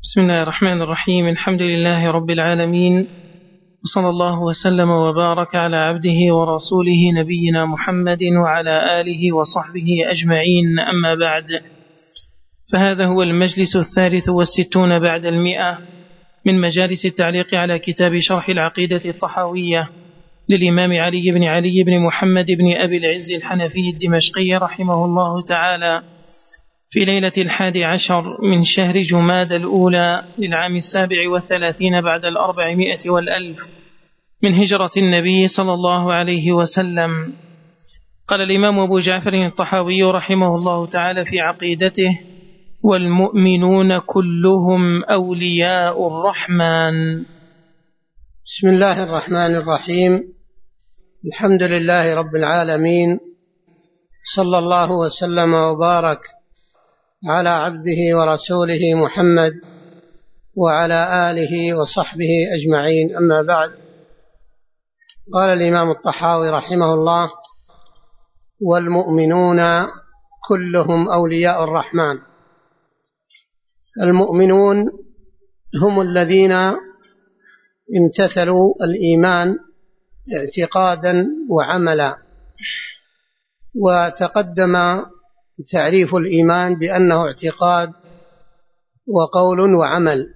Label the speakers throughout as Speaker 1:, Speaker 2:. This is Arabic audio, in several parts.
Speaker 1: بسم الله الرحمن الرحيم. الحمد لله رب العالمين، وصلى الله وسلم وبارك على عبده ورسوله نبينا محمد وعلى آله وصحبه أجمعين، أما بعد، فهذا هو المجلس 63 بعد 100 من مجالس التعليق على كتاب شرح العقيدة الطحاوية للإمام علي بن محمد بن أبي العز الحنفي الدمشقي رحمه الله تعالى، في ليلة 11 من شهر جماد الأولى للعام 37 بعد 400 والألف من هجرة النبي صلى الله عليه وسلم. قال الإمام أبو جعفر الطحاوي رحمه الله تعالى في عقيدته: والمؤمنون كلهم أولياء الرحمن.
Speaker 2: بسم الله الرحمن الرحيم. الحمد لله رب العالمين، صلى الله وسلم وبارك على عبده ورسوله محمد وعلى آله وصحبه أجمعين، أما بعد. قال الإمام الطحاوي رحمه الله: والمؤمنون كلهم أولياء الرحمن. المؤمنون هم الذين امتثلوا الإيمان اعتقادا وعملا، وتقدم تعريف الإيمان بأنه اعتقاد وقول وعمل.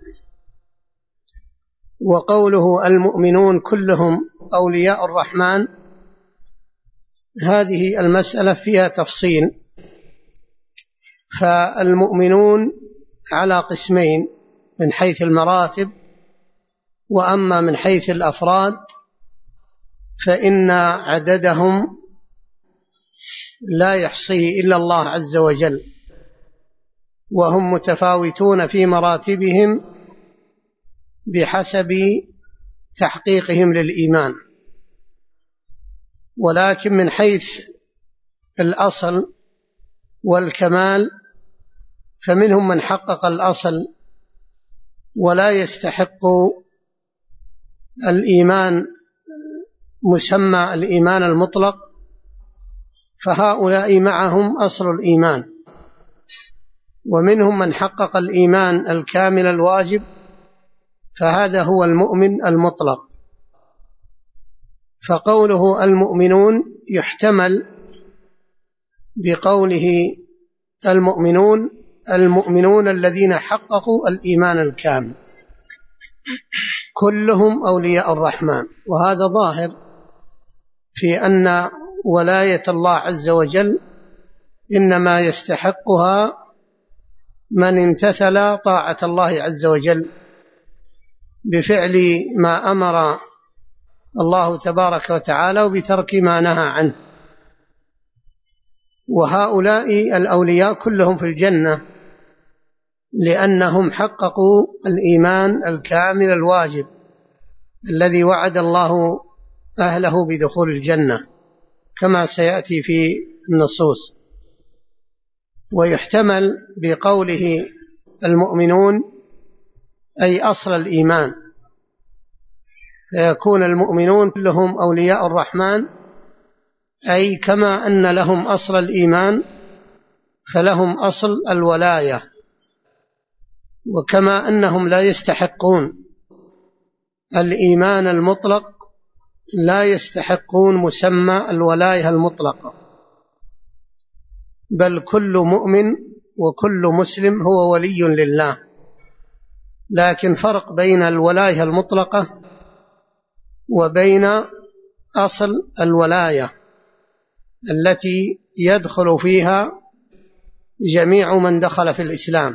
Speaker 2: وقوله المؤمنون كلهم أولياء الرحمن، هذه المسألة فيها تفصيل. فالمؤمنون على قسمين من حيث المراتب، وأما من حيث الأفراد فإن عددهم لا يحصيه إلا الله عز وجل، وهم متفاوتون في مراتبهم بحسب تحقيقهم للإيمان. ولكن من حيث الأصل والكمال فمنهم من حقق الأصل ولا يستحق الإيمان مسمى الإيمان المطلق، فهؤلاء معهم أصل الإيمان. ومنهم من حقق الإيمان الكامل الواجب، فهذا هو المؤمن المطلق. فقوله المؤمنون يحتمل بقوله المؤمنون الذين حققوا الإيمان الكامل كلهم أولياء الرحمن. وهذا ظاهر في أن ولاية الله عز وجل إنما يستحقها من امتثل طاعة الله عز وجل بفعل ما أمر الله تبارك وتعالى وبترك ما نهى عنه. وهؤلاء الأولياء كلهم في الجنة لأنهم حققوا الإيمان الكامل الواجب الذي وعد الله أهله بدخول الجنة كما سيأتي في النصوص. ويحتمل بقوله المؤمنون أي أصل الإيمان، فيكون المؤمنون كلهم أولياء الرحمن، أي كما أن لهم أصل الإيمان فلهم أصل الولاية، وكما أنهم لا يستحقون الإيمان المطلق لا يستحقون مسمى الولاية المطلقة، بل كل مؤمن وكل مسلم هو ولي لله. لكن فرق بين الولاية المطلقة وبين أصل الولاية التي يدخل فيها جميع من دخل في الإسلام.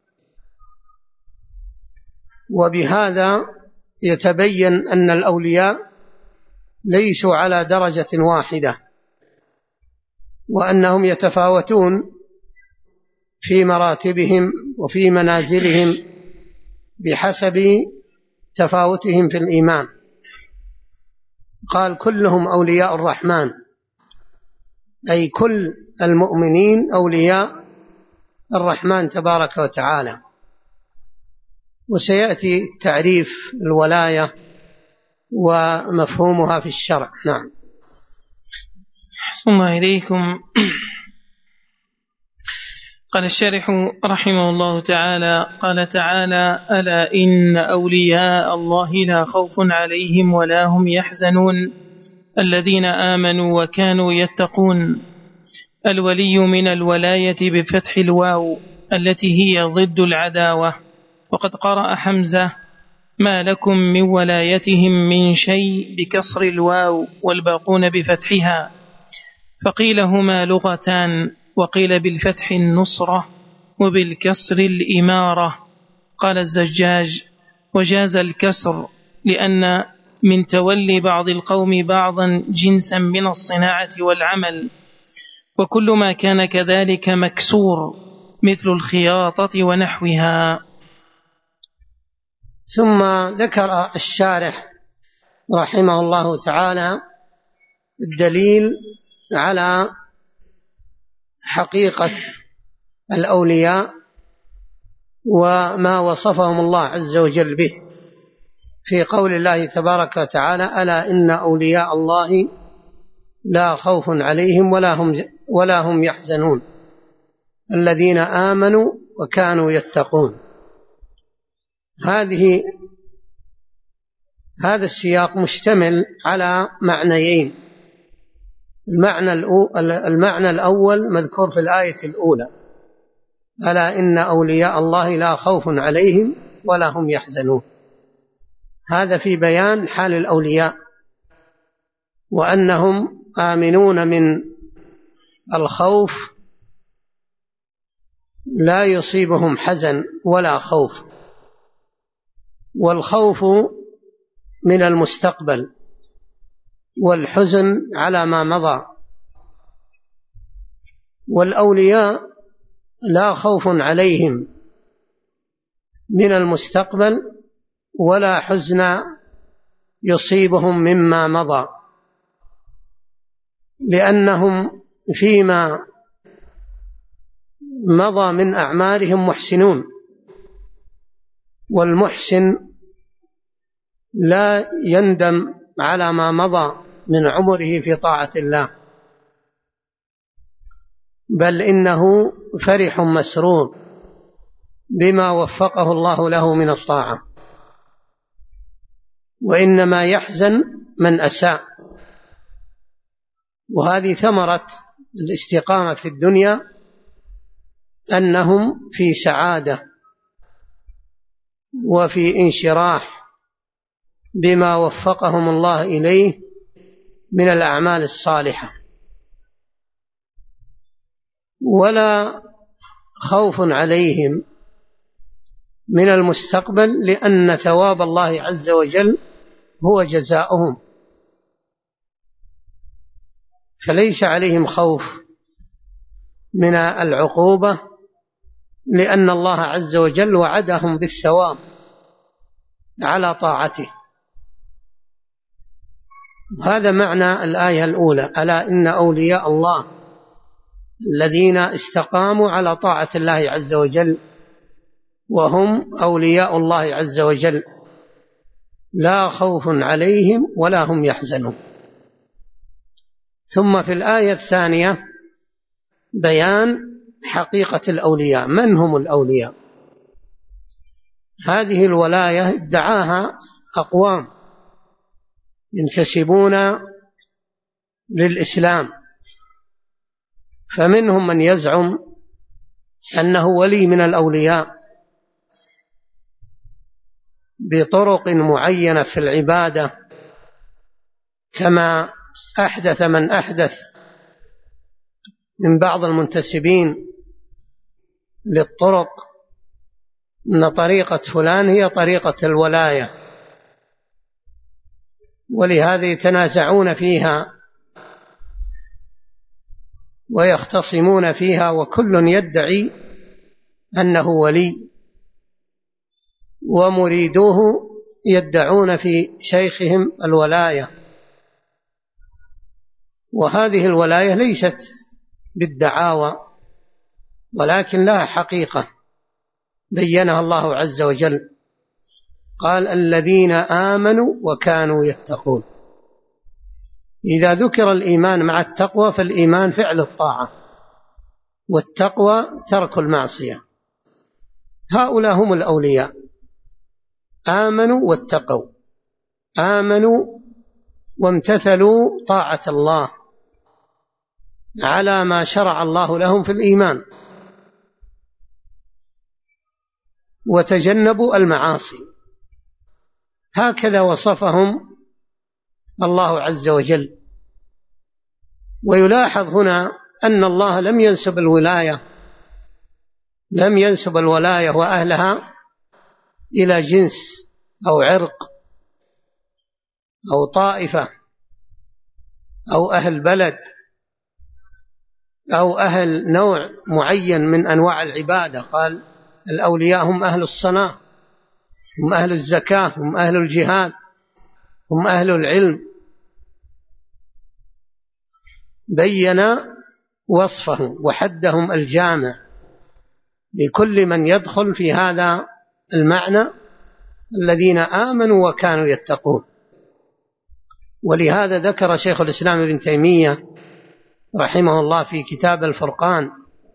Speaker 2: وبهذا يتبين أن الأولياء ليسوا على درجة واحدة، وأنهم يتفاوتون في مراتبهم وفي منازلهم بحسب تفاوتهم في الإيمان. قال كلهم أولياء الرحمن، أي كل المؤمنين أولياء الرحمن تبارك وتعالى. وسيأتي تعريف الولاية ومفهومها في الشرع. نعم.
Speaker 1: أحسن الله إليكم. قال الشارح رحمه الله تعالى: قال تعالى: ألا إن أولياء الله لا خوف عليهم ولا هم يحزنون الذين آمنوا وكانوا يتقون. الولي من الولاية بفتح الواو التي هي ضد العداوة. وقد قرأ حمزة: ما لكم من ولايتهم من شيء بكسر الواو والباقون بفتحها، فقيل هما لغتان، وقيل بالفتح النصرة وبالكسر الإمارة. قال الزجاج: وجاز الكسر لأن من تولي بعض القوم بعضا جنسا من الصناعة والعمل، وكل ما كان كذلك مكسور مثل الخياطة ونحوها.
Speaker 2: ثم ذكر الشارح رحمه الله تعالى الدليل على حقيقة الأولياء وما وصفهم الله عز وجل به في قول الله تبارك وتعالى: ألا إن أولياء الله لا خوف عليهم ولا هم يحزنون الذين آمنوا وكانوا يتقون. هذا السياق مشتمل على معنيين. المعنى الأول مذكور في الآية الأولى: ألا إن أولياء الله لا خوف عليهم ولا هم يحزنون. هذا في بيان حال الأولياء وأنهم آمنون من الخوف، لا يصيبهم حزن ولا خوف. والخوف من المستقبل والحزن على ما مضى. والأولياء لا خوف عليهم من المستقبل ولا حزن يصيبهم مما مضى، لأنهم فيما مضى من أعمالهم محسنون، والمحسن لا يندم على ما مضى من عمره في طاعة الله، بل إنه فرح مسرور بما وفقه الله له من الطاعة. وإنما يحزن من أساء، وهذه ثمرة الاستقامة في الدنيا، أنهم في سعادة وفي انشراح بما وفقهم الله إليه من الأعمال الصالحة. ولا خوف عليهم من المستقبل، لأن ثواب الله عز وجل هو جزاؤهم، فليس عليهم خوف من العقوبة، لأن الله عز وجل وعدهم بالثواب على طاعته. هذا معنى الآية الأولى: ألا إن أولياء الله الذين استقاموا على طاعة الله عز وجل وهم أولياء الله عز وجل لا خوف عليهم ولا هم يحزنون. ثم في الآية الثانية بيان حقيقة الأولياء. من هم الأولياء؟ هذه الولاية ادعاها أقوام ينتسبون للإسلام، فمنهم من يزعم أنه ولي من الأولياء بطرق معينة في العبادة، كما أحدث من أحدث من بعض المنتسبين للطرق أن طريقة فلان هي طريقة الولاية، ولهذا يتنازعون فيها ويختصمون فيها، وكل يدعي أنه ولي، ومريدوه يدعون في شيخهم الولاية. وهذه الولاية ليست بالدعاوى، ولكن لها حقيقة بينها الله عز وجل. قال: الذين آمنوا وكانوا يتقون. إذا ذكر الإيمان مع التقوى فالإيمان فعل الطاعة، والتقوى ترك المعصية. هؤلاء هم الأولياء، آمنوا واتقوا، آمنوا وامتثلوا طاعة الله على ما شرع الله لهم في الإيمان، وتجنبوا المعاصي. هكذا وصفهم الله عز وجل. ويلاحظ هنا أن الله لم ينسب الولاية وأهلها إلى جنس أو عرق أو طائفة أو أهل بلد أو أهل نوع معين من أنواع العبادة. قال الأولياء هم أهل الصلاة، هم أهل الزكاة، هم أهل الجهاد، هم أهل العلم. بين وصفهم وحدهم الجامع لكل من يدخل في هذا المعنى: الذين آمنوا وكانوا يتقون. ولهذا ذكر شيخ الإسلام ابن تيمية رحمه الله في كتاب الفرقان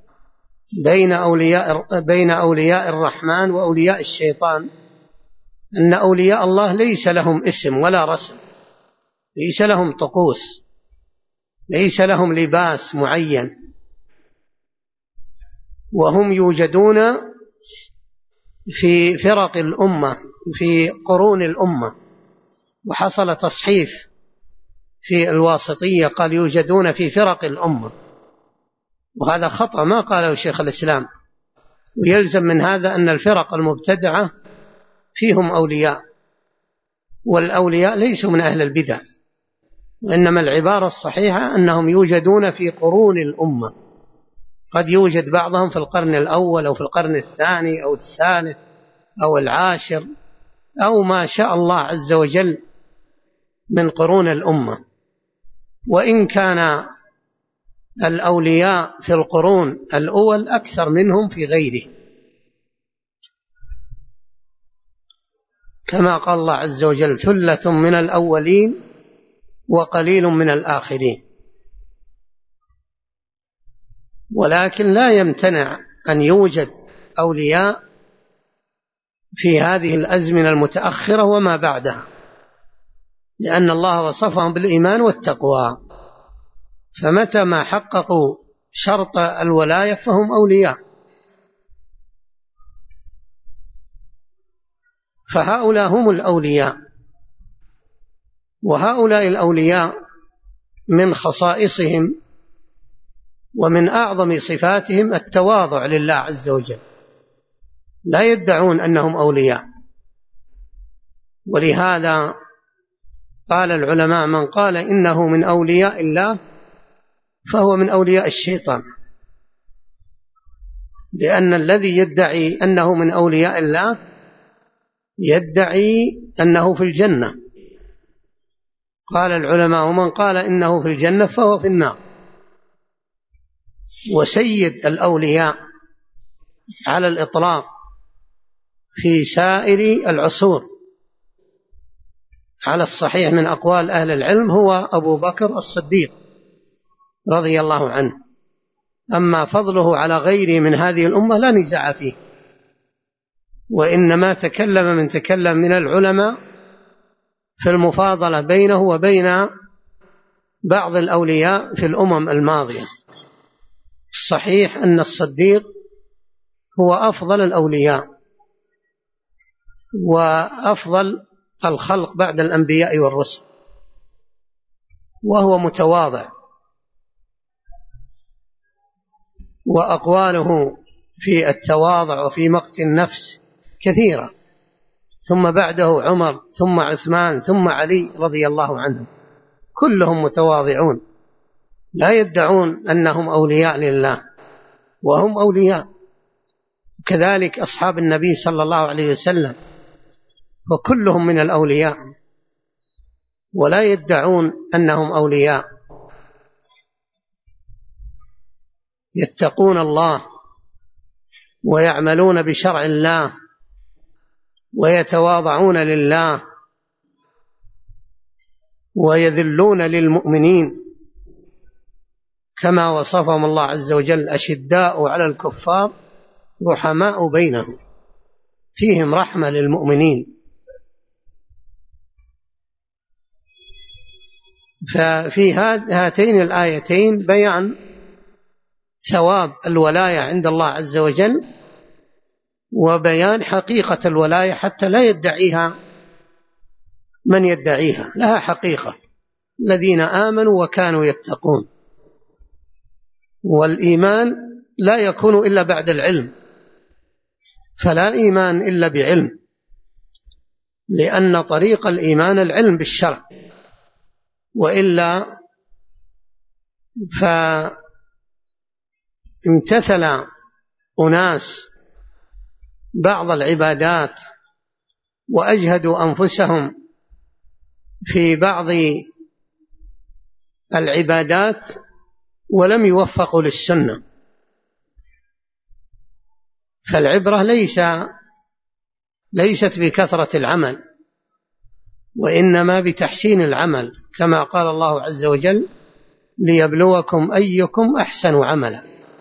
Speaker 2: بين أولياء الرحمن وأولياء الشيطان أن أولياء الله ليس لهم اسم ولا رسم، ليس لهم طقوس، ليس لهم لباس معين، وهم يوجدون في فرق الأمة، في قرون الأمة. وحصل تصحيف في الواسطية، قال يوجدون في فرق الأمة، وهذا خطأ ما قاله شيخ الإسلام. ويلزم من هذا أن الفرق المبتدعة فيهم أولياء، والأولياء ليسوا من أهل البدع، وإنما العبارة الصحيحة أنهم يوجدون في قرون الأمة. قد يوجد بعضهم في القرن الأول أو في القرن الثاني أو الثالث أو العاشر أو ما شاء الله عز وجل من قرون الأمة. وإن كان الأولياء في القرون الأول أكثر منهم في غيره، كما قال الله عز وجل: ثلة من الأولين وقليل من الآخرين. ولكن لا يمتنع أن يوجد أولياء في هذه الأزمنة المتأخرة وما بعدها، لأن الله وصفهم بالإيمان والتقوى، فمتى ما حققوا شرط الولاية فهم أولياء. فهؤلاء هم الأولياء. وهؤلاء الأولياء من خصائصهم ومن أعظم صفاتهم التواضع لله عز وجل، لا يدعون أنهم أولياء. ولهذا قال العلماء: من قال إنه من أولياء الله فهو من أولياء الشيطان، لأن الذي يدعي أنه من أولياء الله يدعي أنه في الجنة. قال العلماء: ومن قال إنه في الجنة فهو في النار. وسيد الأولياء على الإطلاق في سائر العصور على الصحيح من أقوال أهل العلم هو أبو بكر الصديق رضي الله عنه. أما فضله على غيره من هذه الأمة لا نزاع فيه، وإنما تكلم من العلماء في المفاضلة بينه وبين بعض الأولياء في الأمم الماضية. الصحيح أن الصديق هو أفضل الأولياء وأفضل الخلق بعد الأنبياء والرسل، وهو متواضع، وأقواله في التواضع وفي مقت النفس كثيرة. ثم بعده عمر، ثم عثمان، ثم علي رضي الله عنهم، كلهم متواضعون، لا يدعون أنهم أولياء لله وهم أولياء. كذلك أصحاب النبي صلى الله عليه وسلم، وكلهم من الأولياء ولا يدعون أنهم أولياء. يتقون الله ويعملون بشرع الله ويتواضعون لله ويذلون للمؤمنين، كما وصفهم الله عز وجل: أشداء على الكفار رحماء بينهم، فيهم رحمة للمؤمنين. ففي هاتين الآيتين بيان ثواب الولاية عند الله عز وجل، وبيان حقيقة الولاية حتى لا يدعيها من يدعيها، لها حقيقة: الذين آمنوا وكانوا يتقون. والإيمان لا يكون إلا بعد العلم، فلا إيمان إلا بعلم، لأن طريق الإيمان العلم بالشرع، وإلا فامتثل أناس بعض العبادات وأجهدوا أنفسهم في بعض العبادات ولم يوفقوا للسنة. فالعبرة ليست بكثرة العمل، وإنما بتحسين العمل، كما قال الله عز وجل: ليبلوكم أيكم أحسن عملا.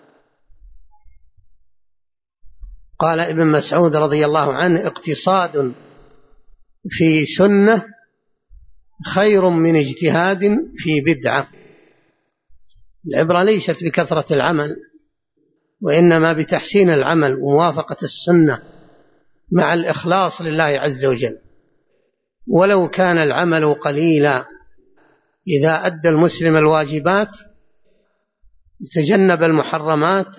Speaker 2: قال ابن مسعود رضي الله عنه: اقتصاد في سنة خير من اجتهاد في بدعة. العبرة ليست بكثرة العمل، وإنما بتحسين العمل وموافقة السنة مع الإخلاص لله عز وجل. ولو كان العمل قليلا، إذا أدى المسلم الواجبات يتجنب المحرمات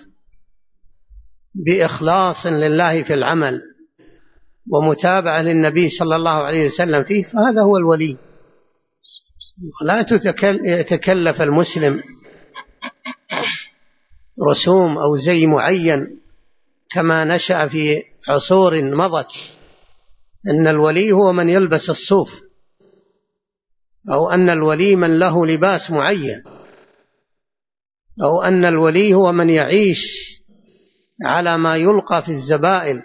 Speaker 2: بإخلاص لله في العمل ومتابعة للنبي صلى الله عليه وسلم فيه، فهذا هو الولي. لا يتكلف المسلم رسوم أو زي معين كما نشأ في عصور مضت، أن الولي هو من يلبس الصوف، أو أن الولي من له لباس معين، أو أن الولي هو من يعيش على ما يلقى في الزبائن،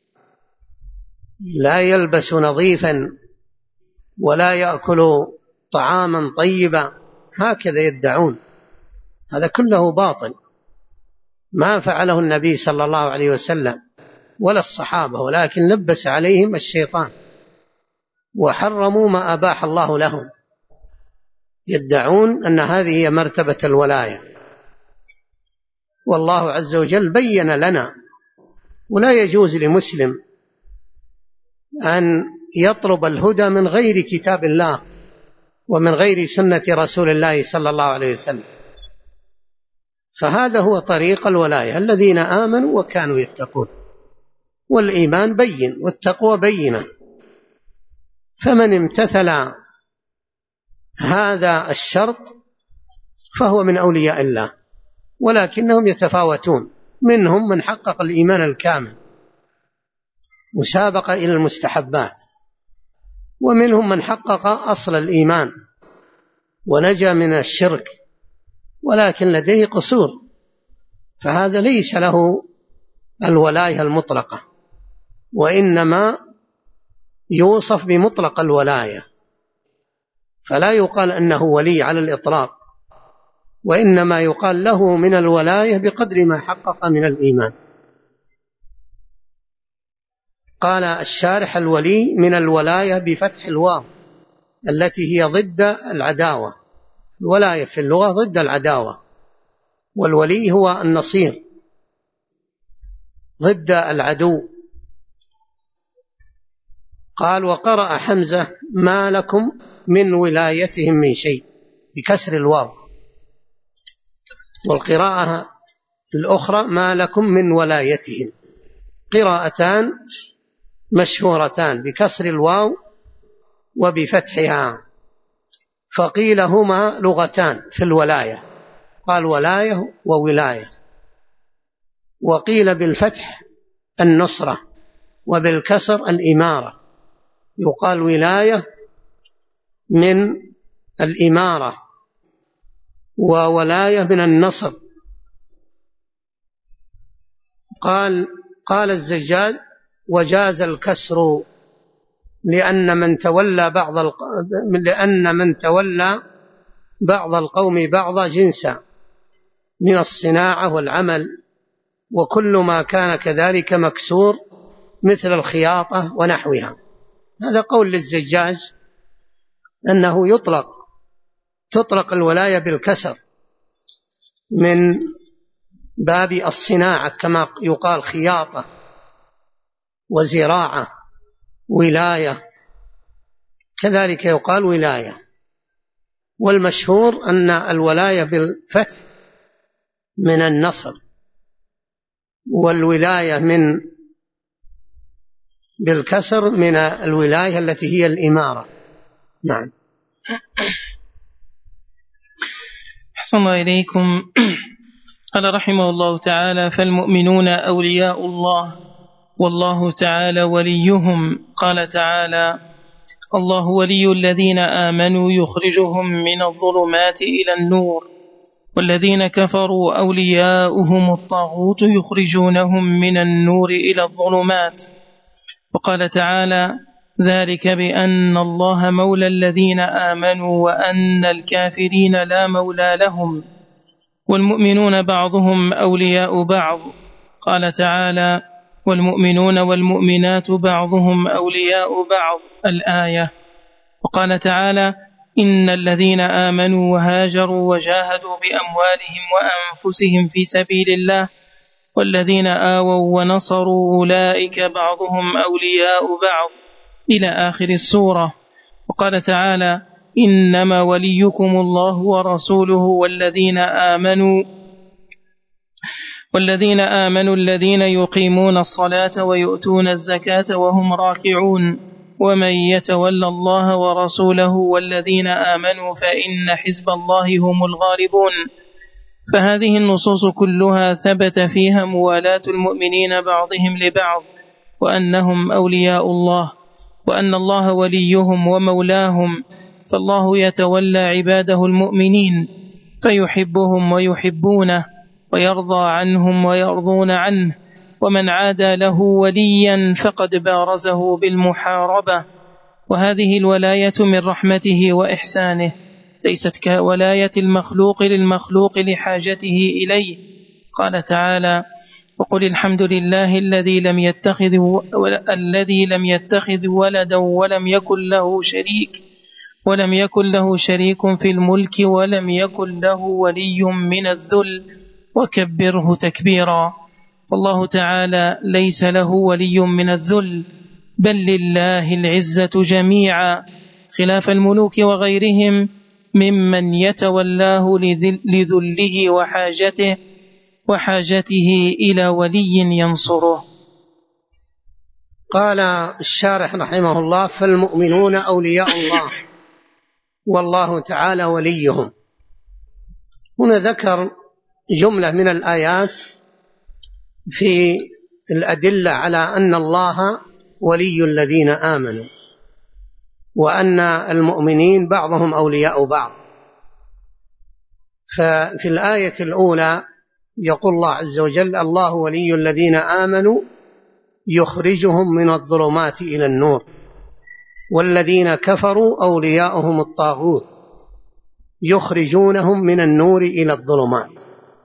Speaker 2: لا يلبس نظيفا ولا يأكل طعاما طيبا، هكذا يدعون. هذا كله باطل، ما فعله النبي صلى الله عليه وسلم ولا الصحابة، ولكن لبس عليهم الشيطان وحرموا ما أباح الله لهم، يدعون أن هذه هي مرتبة الولاية. والله عز وجل بين لنا، ولا يجوز لمسلم أن يطلب الهدى من غير كتاب الله ومن غير سنة رسول الله صلى الله عليه وسلم. فهذا هو طريق الولاية: الذين آمنوا وكانوا يتقون. والإيمان بين والتقوى بينة، فمن امتثل هذا الشرط فهو من أولياء الله، ولكنهم يتفاوتون. منهم من حقق الإيمان الكامل وسابق إلى المستحبات، ومنهم من حقق أصل الإيمان ونجا من الشرك ولكن لديه قصور، فهذا ليس له الولاية المطلقة، وإنما يوصف بمطلق الولاية، فلا يقال أنه ولي على الإطلاق، وإنما يقال له من الولاية بقدر ما حقق من الإيمان. قال الشارح: الولي من الولاية بفتح الواو التي هي ضد العداوة. الولاية في اللغة ضد العداوة، والولي هو النصير ضد العدو. قال: وقرأ حمزة: ما لكم من ولايتهم من شيء، بكسر الواو. والقراءة الأخرى: ما لكم من ولايتهم. قراءتان مشهورتان بكسر الواو وبفتحها، فقيل هما لغتان في الولاية، قال ولاية وولاية. وقيل بالفتح النصرة وبالكسر الإمارة، يقال ولاية من الإمارة وولاية من النصر. قال الزجاج: وجاز الكسر لأن من تولى بعض القوم بعض جنسا، من الصناعة والعمل، وكل ما كان كذلك مكسور مثل الخياطة ونحوها. هذا قول للزجاج أنه تطلق الولاية بالكسر من باب الصناعة، كما يقال خياطة وزراعة ولاية، كذلك يقال ولاية. والمشهور أن الولاية بالفتح من النصر، والولاية بالكسر من الولاية التي هي الإمارة. نعم.
Speaker 1: أحسن الله إليكم. قال رحمه الله تعالى: فالمؤمنون أولياء الله والله تعالى وليهم. قال تعالى: الله ولي الذين آمنوا يخرجهم من الظلمات إلى النور، والذين كفروا أولياؤهم الطاغوت يخرجونهم من النور إلى الظلمات. وقال تعالى: ذلك بأن الله مولى الذين آمنوا وأن الكافرين لا مولى لهم، والمؤمنون بعضهم أولياء بعض. قال تعالى: والمؤمنون والمؤمنات بعضهم أولياء بعض، الآية. وقال تعالى: إن الذين آمنوا وهاجروا وجاهدوا بأموالهم وأنفسهم في سبيل الله والذين آووا ونصروا أولئك بعضهم أولياء بعض، إلى آخر السورة. وقال تعالى: إنما وليكم الله ورسوله والذين آمنوا الذين يقيمون الصلاة ويؤتون الزكاة وهم راكعون، ومن يتولى الله ورسوله والذين آمنوا فإن حزب الله هم الغالبون. فهذه النصوص كلها ثبت فيها موالاة المؤمنين بعضهم لبعض، وأنهم أولياء الله، وأن الله وليهم ومولاهم. فالله يتولى عباده المؤمنين فيحبهم ويحبونه، ويرضى عنهم ويرضون عنه، ومن عادى له وليا فقد بارزه بالمحاربة. وهذه الولاية من رحمته وإحسانه، ليست كولاية المخلوق للمخلوق لحاجته إليه. قال تعالى: وقل الحمد لله الذي لم يتخذ ولدا ولم يكن له شريك في الملك ولم يكن له ولي من الذل وكبره تكبيرا. فالله تعالى ليس له ولي من الذل، بل لله العزة جميعا، خلاف الملوك وغيرهم ممن يتولاه لذله وحاجته إلى ولي ينصره.
Speaker 2: قال الشارح رحمه الله: فالمؤمنون أولياء الله والله تعالى وليهم. هنا ذكر جملة من الآيات في الأدلة على أن الله ولي الذين آمنوا، وأن المؤمنين بعضهم أولياء بعض. ففي الآية الأولى يقول الله عز وجل: الله ولي الذين آمنوا يخرجهم من الظلمات إلى النور، والذين كفروا أولياؤهم الطاغوت يخرجونهم من النور إلى الظلمات.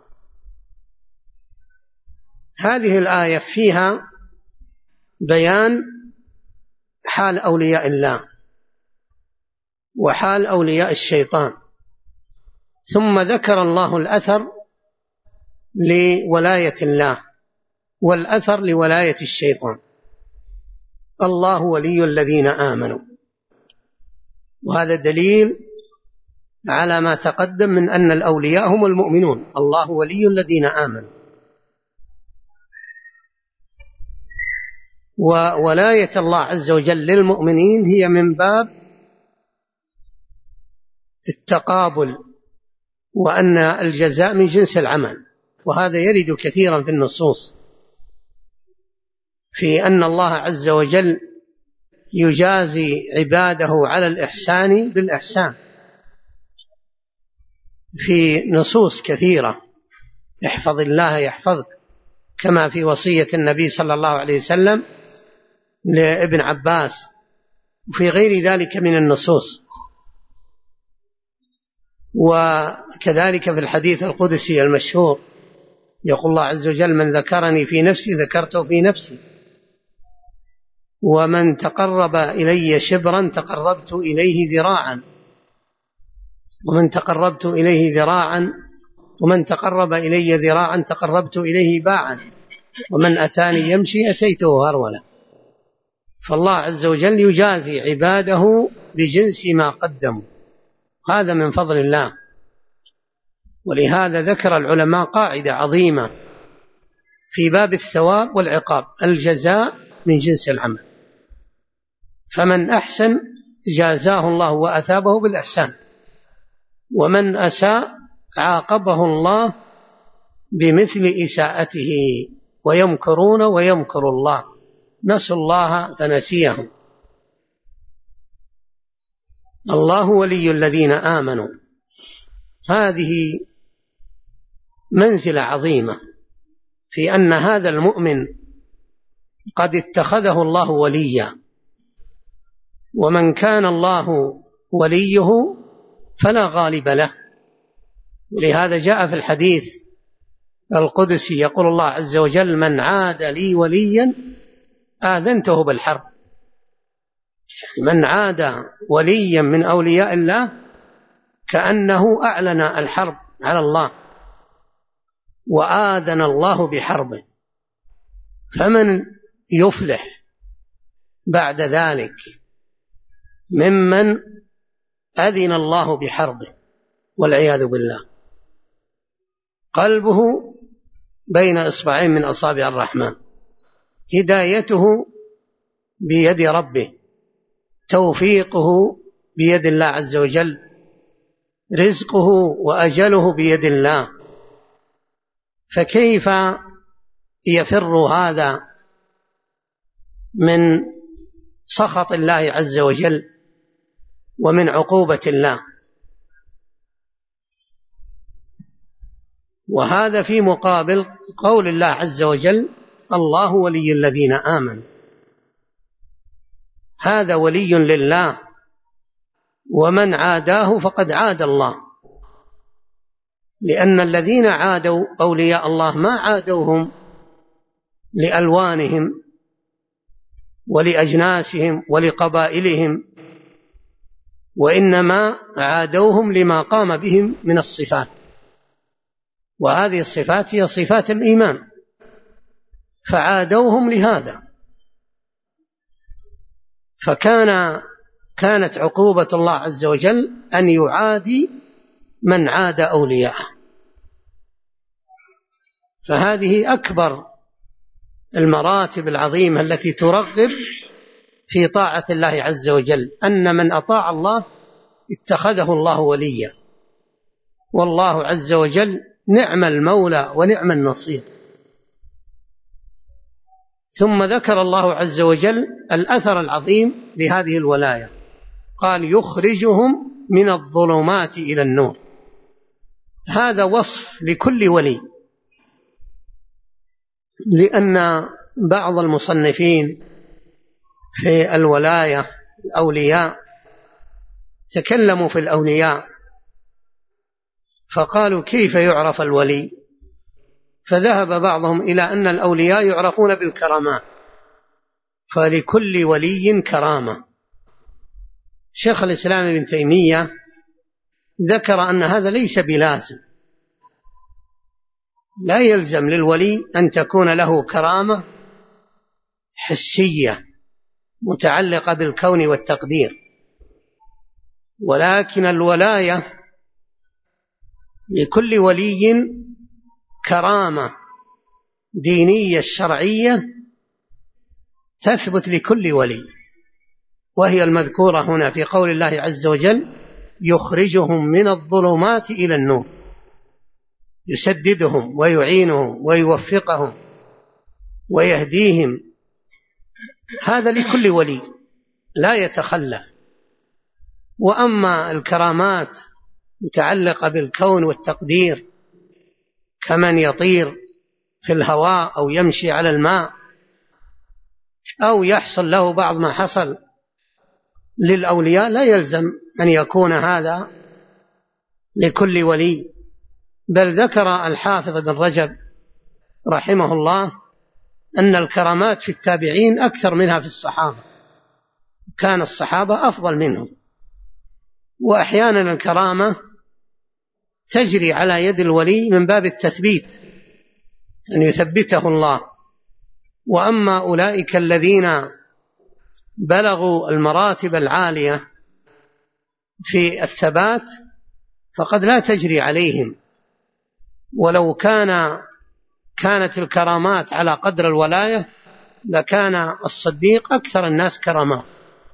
Speaker 2: هذه الآية فيها بيان حال أولياء الله وحال أولياء الشيطان، ثم ذكر الله الأثر لولاية الله والأثر لولاية الشيطان. الله ولي الذين آمنوا، وهذا دليل على ما تقدم من أن الأولياء هم المؤمنون. الله ولي الذين آمنوا. وولاية الله عز وجل للمؤمنين هي من باب التقابل، وأن الجزاء من جنس العمل، وهذا يرد كثيرا في النصوص في أن الله عز وجل يجازي عباده على الإحسان بالإحسان، في نصوص كثيرة: احفظ الله يحفظك، كما في وصية النبي صلى الله عليه وسلم لابن عباس، وفي غير ذلك من النصوص. وكذلك في الحديث القدسي المشهور يقول الله عز وجل: من ذكرني في نفسي ذكرته في نفسي، ومن تقرب إلي شبرا تقربت إليه ذراعا، ومن تقرب إلي ذراعا تقربت إليه باعا، ومن أتاني يمشي أتيته هرولا. فالله عز وجل يجازي عباده بجنس ما قدموا، هذا من فضل الله. ولهذا ذكر العلماء قاعدة عظيمة في باب الثواب والعقاب: الجزاء من جنس العمل، فمن أحسن جازاه الله وأثابه بالإحسان، ومن أساء عاقبه الله بمثل إساءته. ويمكرون ويمكر الله، نسوا الله فنسيهم. الله ولي الذين آمنوا، هذه منزلة عظيمة في أن هذا المؤمن قد اتخذه الله وليا، ومن كان الله وليه فلا غالب له. ولهذا جاء في الحديث القدسي يقول الله عز وجل: من عاد لي وليا آذنته بالحرب. من عاد وليا من أولياء الله كأنه أعلن الحرب على الله وآذن الله بحربه. فمن يفلح بعد ذلك ممن أذن الله بحربه والعياذ بالله؟ قلبه بين إصبعين من أصابع الرحمن، هدايته بيد ربه، توفيقه بيد الله عز وجل، رزقه وأجله بيد الله. فكيف يفر هذا من سخط الله عز وجل ومن عقوبة الله؟ وهذا في مقابل قول الله عز وجل: الله ولي الذين آمنوا. هذا ولي لله، ومن عاداه فقد عاد الله، لأن الذين عادوا أولياء الله ما عادوهم لألوانهم ولأجناسهم ولقبائلهم، وإنما عادوهم لما قام بهم من الصفات، وهذه الصفات هي صفات الإيمان، فعادوهم لهذا. كانت عقوبة الله عز وجل أن يعادي من عاد أولياءه. فهذه أكبر المراتب العظيمة التي ترغب في طاعة الله عز وجل، أن من أطاع الله اتخذه الله وليا، والله عز وجل نعم المولى ونعم النصير. ثم ذكر الله عز وجل الأثر العظيم لهذه الولاية، قال: يخرجهم من الظلمات إلى النور. هذا وصف لكل ولي، لأن بعض المصنفين في الولاية الأولياء تكلموا في الأولياء فقالوا: كيف يعرف الولي؟ فذهب بعضهم إلى أن الأولياء يعرفون بالكرامات، فلكل ولي كرامة. شيخ الإسلام ابن تيمية ذكر أن هذا ليس بلازم، لا يلزم للولي أن تكون له كرامة حسية متعلقة بالكون والتقدير، ولكن الولاية لكل ولي كرامة دينية شرعية تثبت لكل ولي، وهي المذكورة هنا في قول الله عز وجل: يخرجهم من الظلمات إلى النور، يسددهم ويعينهم ويوفقهم ويهديهم. هذا لكل ولي لا يتخلف. وأما الكرامات متعلقة بالكون والتقدير كمن يطير في الهواء أو يمشي على الماء أو يحصل له بعض ما حصل للأولياء، لا يلزم أن يكون هذا لكل ولي. بل ذكر الحافظ بن رجب رحمه الله أن الكرامات في التابعين أكثر منها في الصحابة، كان الصحابة أفضل منهم. وأحيانا الكرامة تجري على يد الولي من باب التثبيت، أن يثبته الله. وأما أولئك الذين بلغوا المراتب العالية في الثبات فقد لا تجري عليهم، ولو كانت الكرامات على قدر الولاية لكان الصديق أكثر الناس كرامات.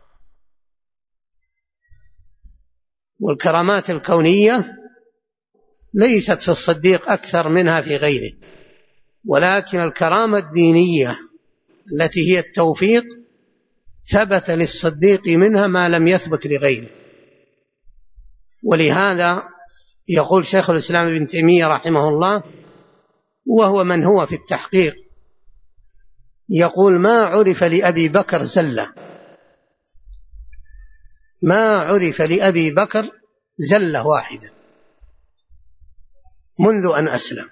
Speaker 2: والكرامات الكونية ليست في الصديق أكثر منها في غيره، ولكن الكرامة الدينية التي هي التوفيق ثبت للصديق منها ما لم يثبت لغيره. ولهذا يقول شيخ الإسلام ابن تيمية رحمه الله، وهو من هو في التحقيق، يقول: ما عرف لأبي بكر زلة، ما عرف لأبي بكر زلة واحدة منذ أن أسلم.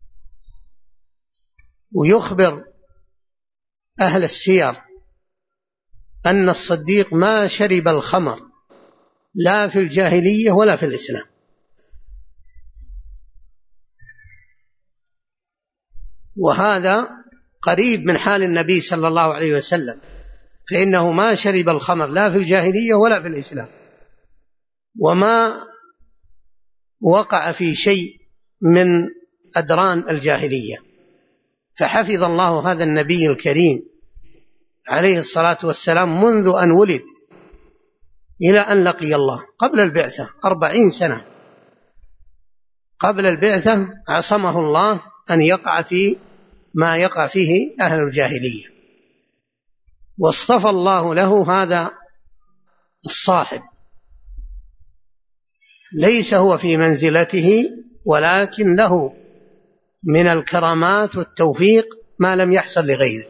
Speaker 2: ويخبر أهل السير أن الصديق ما شرب الخمر لا في الجاهلية ولا في الإسلام. وهذا قريب من حال النبي صلى الله عليه وسلم، فإنه ما شرب الخمر لا في الجاهلية ولا في الإسلام، وما وقع في شيء من أدران الجاهلية. فحفظ الله هذا النبي الكريم عليه الصلاة والسلام منذ أن ولد إلى أن لقي الله، قبل البعثة 40 سنة قبل البعثة عصمه الله أن يقع في ما يقع فيه أهل الجاهلية. واصطفى الله له هذا الصاحب، ليس هو في منزلته، ولكن له من الكرامات والتوفيق ما لم يحصل لغيره.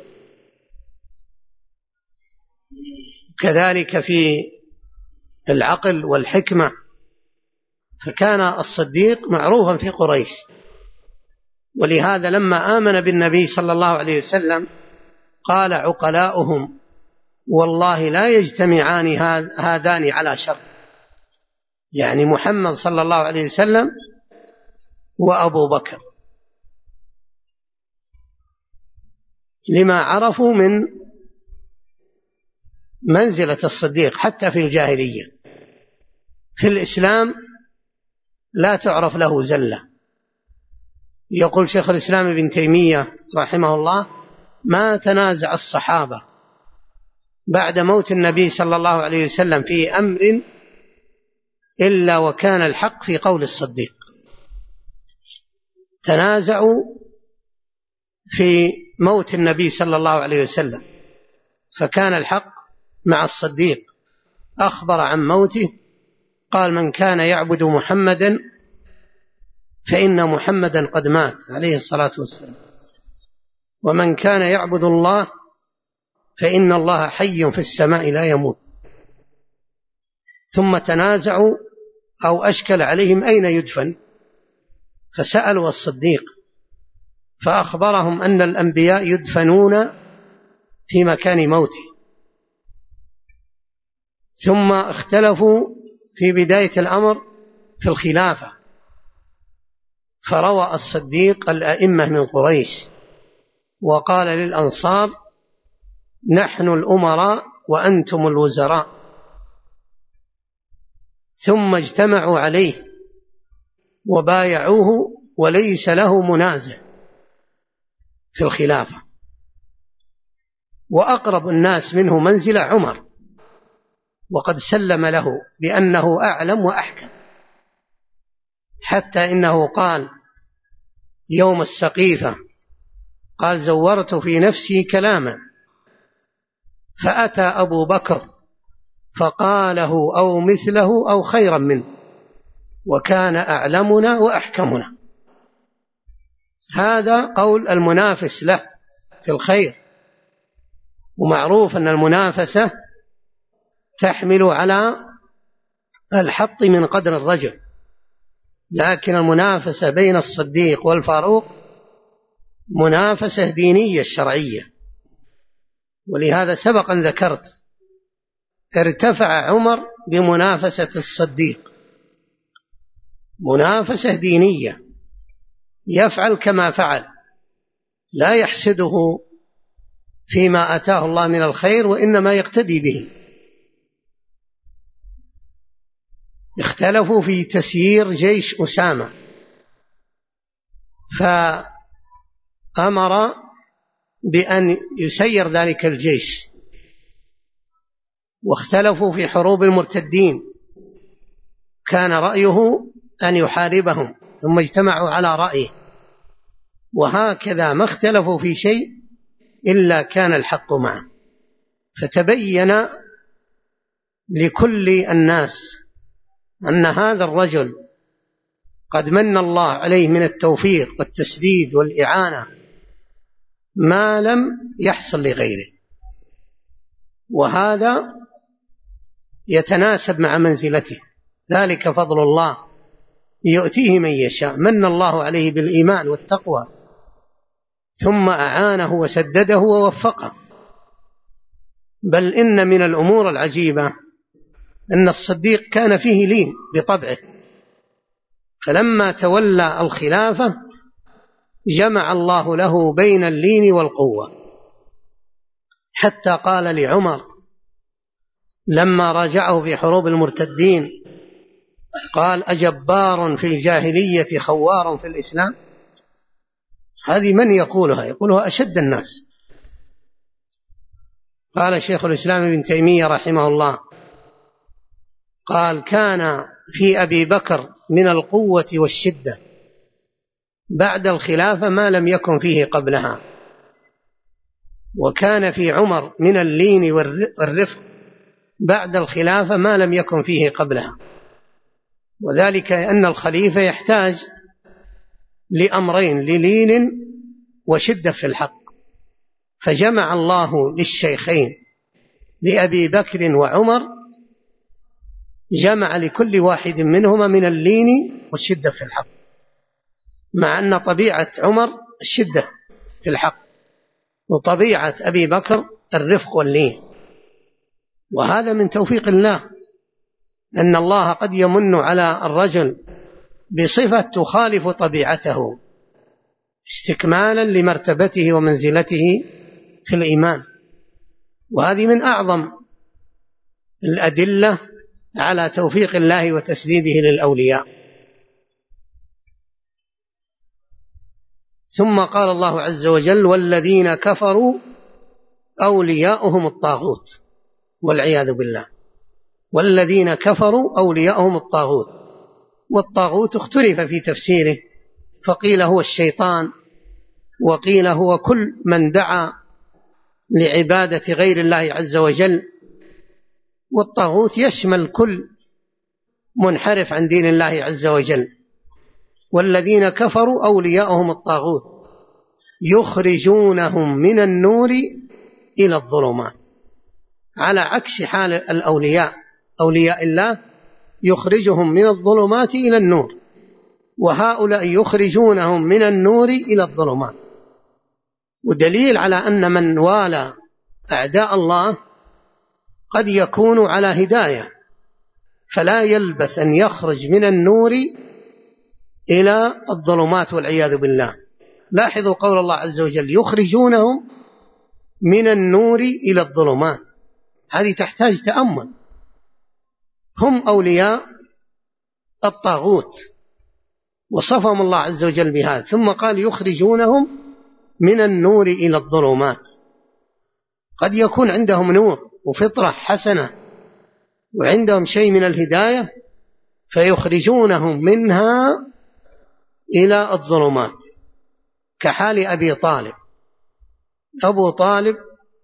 Speaker 2: كذلك في العقل والحكمة، فكان الصديق معروفا في قريش. ولهذا لما آمن بالنبي صلى الله عليه وسلم قال عقلاؤهم: والله لا يجتمعان هذان على شر، يعني محمد صلى الله عليه وسلم وأبو بكر، لما عرفوا من منزلة الصديق حتى في الجاهلية. في الإسلام لا تعرف له زلة. يقول شيخ الإسلام ابن تيمية رحمه الله: ما تنازع الصحابة بعد موت النبي صلى الله عليه وسلم في أمر إلا وكان الحق في قول الصديق. تنازعوا في موت النبي صلى الله عليه وسلم، فكان الحق مع الصديق. أخبر عن موته قال: من كان يعبد محمدا فإن محمدا قد مات عليه الصلاة والسلام، ومن كان يعبد الله فإن الله حي في السماء لا يموت. ثم تنازعوا أو أشكل عليهم أين يدفن، فسألوا الصديق فأخبرهم أن الأنبياء يدفنون في مكان موته. ثم اختلفوا في بداية الأمر في الخلافة، فروى الصديق الأئمة من قريش وقال للأنصار: نحن الأمراء وأنتم الوزراء. ثم اجتمعوا عليه وبايعوه وليس له منازع في الخلافة. وأقرب الناس منه منزل عمر، وقد سلم له بأنه أعلم وأحكم، حتى إنه قال يوم السقيفة: قال: زورت في نفسي كلاما فأتى أبو بكر فقاله أو مثله أو خيرا منه، وكان أعلمنا وأحكمنا. هذا قول المنافس له في الخير. ومعروف أن المنافسة تحمل على الحط من قدر الرجل، لكن المنافسة بين الصديق والفاروق منافسة دينية شرعية. ولهذا سبق أن ذكرت ارتفع عمر بمنافسة الصديق، منافسة دينية، يفعل كما فعل، لا يحسده فيما آتاه الله من الخير، وإنما يقتدي به. اختلفوا في تسيير جيش أسامة، فأمر بأن يسير ذلك الجيش، واختلفوا في حروب المرتدين، كان رأيه أن يحاربهم ثم اجتمعوا على رأيه، وهكذا ما اختلفوا في شيء إلا كان الحق معه. فتبين لكل الناس أن هذا الرجل قد من الله عليه من التوفيق والتسديد والإعانة ما لم يحصل لغيره، وهذا يتناسب مع منزلته. ذلك فضل الله يؤتيه من يشاء. من الله عليه بالإيمان والتقوى ثم أعانه وسدده ووفقه. بل إن من الأمور العجيبة أن الصديق كان فيه لين بطبعه، فلما تولى الخلافة جمع الله له بين اللين والقوة، حتى قال لعمر لما راجعه في حروب المرتدين قال: أجبار في الجاهلية خوار في الإسلام؟ هذه من يقولها؟ يقولها أشد الناس. قال شيخ الإسلام ابن تيمية رحمه الله، قال: كان في أبي بكر من القوة والشدة بعد الخلافة ما لم يكن فيه قبلها، وكان في عمر من اللين والرفق بعد الخلافة ما لم يكن فيه قبلها. وذلك أن الخليفة يحتاج لأمرين: للين وشدة في الحق، فجمع الله للشيخين لأبي بكر وعمر، جمع لكل واحد منهما من اللين والشدة في الحق، مع أن طبيعة عمر الشدة في الحق وطبيعة أبي بكر الرفق واللين. وهذا من توفيق الله، أن الله قد يمن على الرجل بصفة تخالف طبيعته استكمالا لمرتبته ومنزلته في الإيمان. وهذه من أعظم الأدلة على توفيق الله وتسديده للأولياء. ثم قال الله عز وجل: والذين كفروا أولياؤهم الطاغوت، والعياذ بالله. والذين كفروا أولياؤهم الطاغوت، والطاغوت اختلف في تفسيره، فقيل هو الشيطان، وقيل هو كل من دعا لعبادة غير الله عز وجل. والطاغوت يشمل كل منحرف عن دين الله عز وجل. والذين كفروا أولياؤهم الطاغوت يخرجونهم من النور إلى الظلمات، على عكس حال الأولياء. أولياء الله يخرجهم من الظلمات إلى النور، وهؤلاء يخرجونهم من النور إلى الظلمات. ودليل على أن من والى أعداء الله قد يكون على هداية، فلا يلبث أن يخرج من النور إلى الظلمات والعياذ بالله. لاحظوا قول الله عز وجل: يخرجونهم من النور إلى الظلمات. هذه تحتاج تأمل. هم أولياء الطاغوت وصفهم الله عز وجل بهذا، ثم قال: يخرجونهم من النور إلى الظلمات. قد يكون عندهم نور وفطرة حسنة وعندهم شيء من الهداية، فيخرجونهم منها إلى الظلمات، كحال أبي طالب. أبو طالب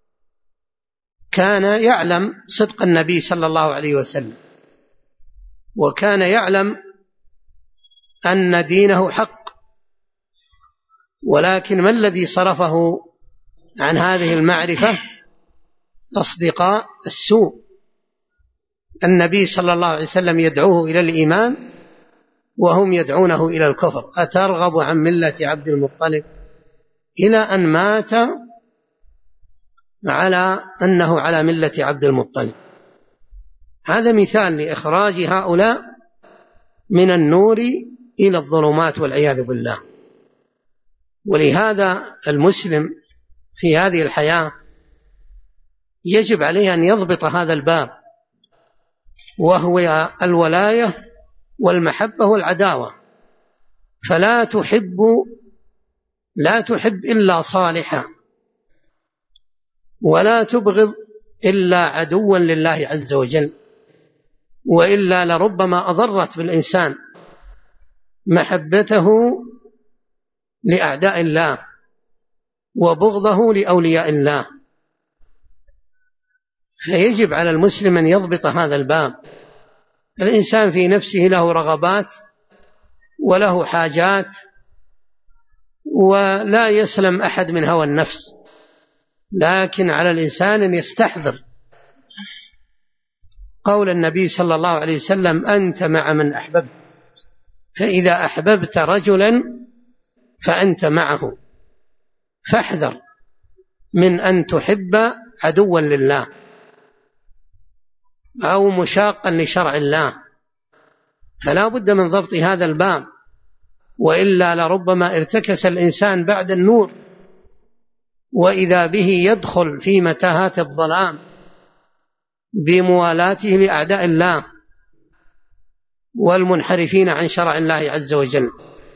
Speaker 2: كان يعلم صدق النبي صلى الله عليه وسلم، وكان يعلم أن دينه حق، ولكن ما الذي صرفه عن هذه المعرفة؟ أصدقاء السوء. النبي صلى الله عليه وسلم يدعوه إلى الإيمان، وهم يدعونه إلى الكفر، أترغب عن ملة عبد المطلب، إلى أن مات على أنه على ملة عبد المطلب. هذا مثال لإخراج هؤلاء من النور إلى الظلمات والعياذ بالله. ولهذا المسلم في هذه الحياة يجب عليه أن يضبط هذا الباب، وهو الولاية والمحبة والعداوة. فلا تحب إلا صالحا، ولا تبغض إلا عدوا لله عز وجل، وإلا لربما أضرت بالإنسان محبته لأعداء الله وبغضه لأولياء الله. فيجب على المسلم أن يضبط هذا الباب. الإنسان في نفسه له رغبات وله حاجات، ولا يسلم أحد من هوى النفس، لكن على الإنسان أن يستحضر قول النبي صلى الله عليه وسلم: أنت مع من أحببت، فإذا أحببت رجلا فأنت معه. فاحذر من أن تحب عدوا لله أو مشاقا لشرع الله، فلا بد من ضبط هذا الباب، وإلا لربما ارتكس الإنسان بعد النور، وإذا به يدخل في متاهات الظلام بموالاته لأعداء الله والمنحرفين عن شرع الله عز وجل.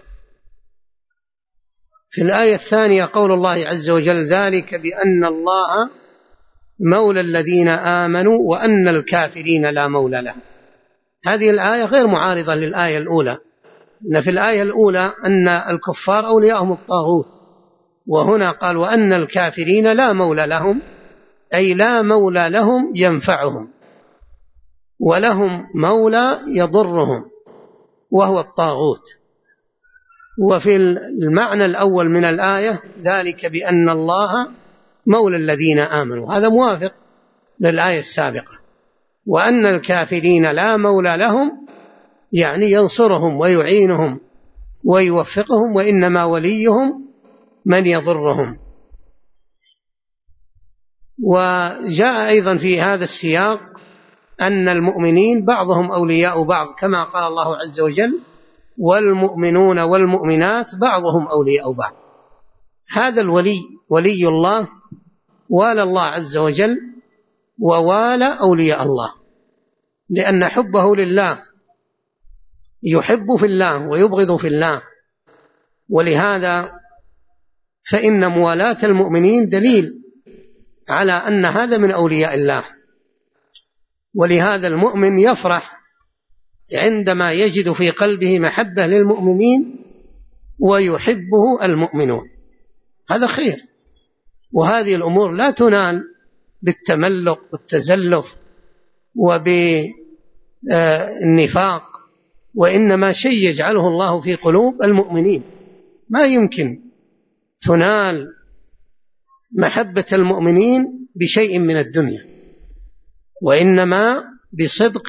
Speaker 2: في الآية الثانية قول الله عز وجل: ذلك بأن الله مولى الذين آمنوا وأن الكافرين لا مولى لهم. هذه الآية غير معارضة للآية الأولى، إن في الآية الأولى أن الكفار أولياءهم الطاغوت، وهنا قال: وأن الكافرين لا مولى لهم، أي لا مولى لهم ينفعهم، ولهم مولى يضرهم وهو الطاغوت. وفي المعنى الأول من الآية: ذلك بأن الله مولى الذين آمنوا، هذا موافق للآية السابقة. وأن الكافرين لا مولى لهم يعني ينصرهم ويعينهم ويوفقهم، وإنما وليهم من يضرهم. وجاء أيضا في هذا السياق أن المؤمنين بعضهم أولياء بعض، كما قال الله عز وجل: والمؤمنون والمؤمنات بعضهم أولياء بعض. هذا الولي ولي الله، والى الله عز وجل ووالى أولياء الله، لأن حبه لله يحب في الله ويبغض في الله. ولهذا فإن موالاة المؤمنين دليل على أن هذا من أولياء الله. ولهذا المؤمن يفرح عندما يجد في قلبه محبة للمؤمنين ويحبه المؤمنون، هذا خير. وهذه الأمور لا تنال بالتملق والتزلف وبالنفاق، وإنما شيء يجعله الله في قلوب المؤمنين. ما يمكن تنال محبة المؤمنين بشيء من الدنيا، وإنما بصدق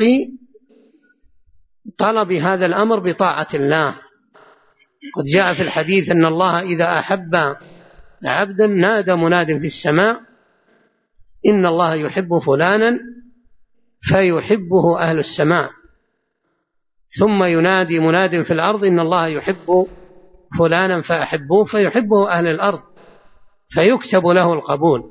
Speaker 2: طلب هذا الأمر بطاعة الله. قد جاء في الحديث أن الله إذا أحب عبدا نادى مناد في السماء: إن الله يحب فلانا فيحبه أهل السماء. ثم ينادي مناد في الأرض: إن الله يحب فلانا فأحبوه فيحبه أهل الأرض، فيكتب له القبول.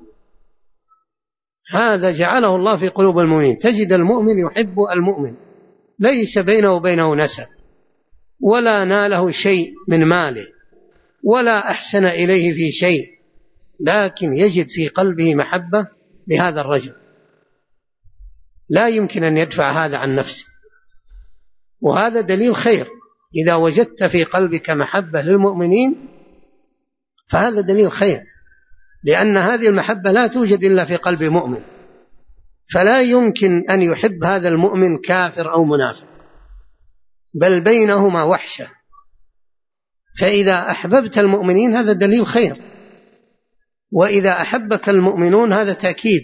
Speaker 2: هذا جعله الله في قلوب المؤمنين. تجد المؤمن يحب المؤمن، ليس بينه وبينه نسب، ولا ناله شيء من ماله، ولا أحسن إليه في شيء، لكن يجد في قلبه محبة لهذا الرجل، لا يمكن أن يدفع هذا عن نفسه. وهذا دليل خير. إذا وجدت في قلبك محبة للمؤمنين فهذا دليل خير، لأن هذه المحبة لا توجد إلا في قلب مؤمن، فلا يمكن أن يحب هذا المؤمن كافر أو منافق، بل بينهما وحشة. فإذا أحببت المؤمنين هذا دليل خير، وإذا أحبك المؤمنون هذا تأكيد.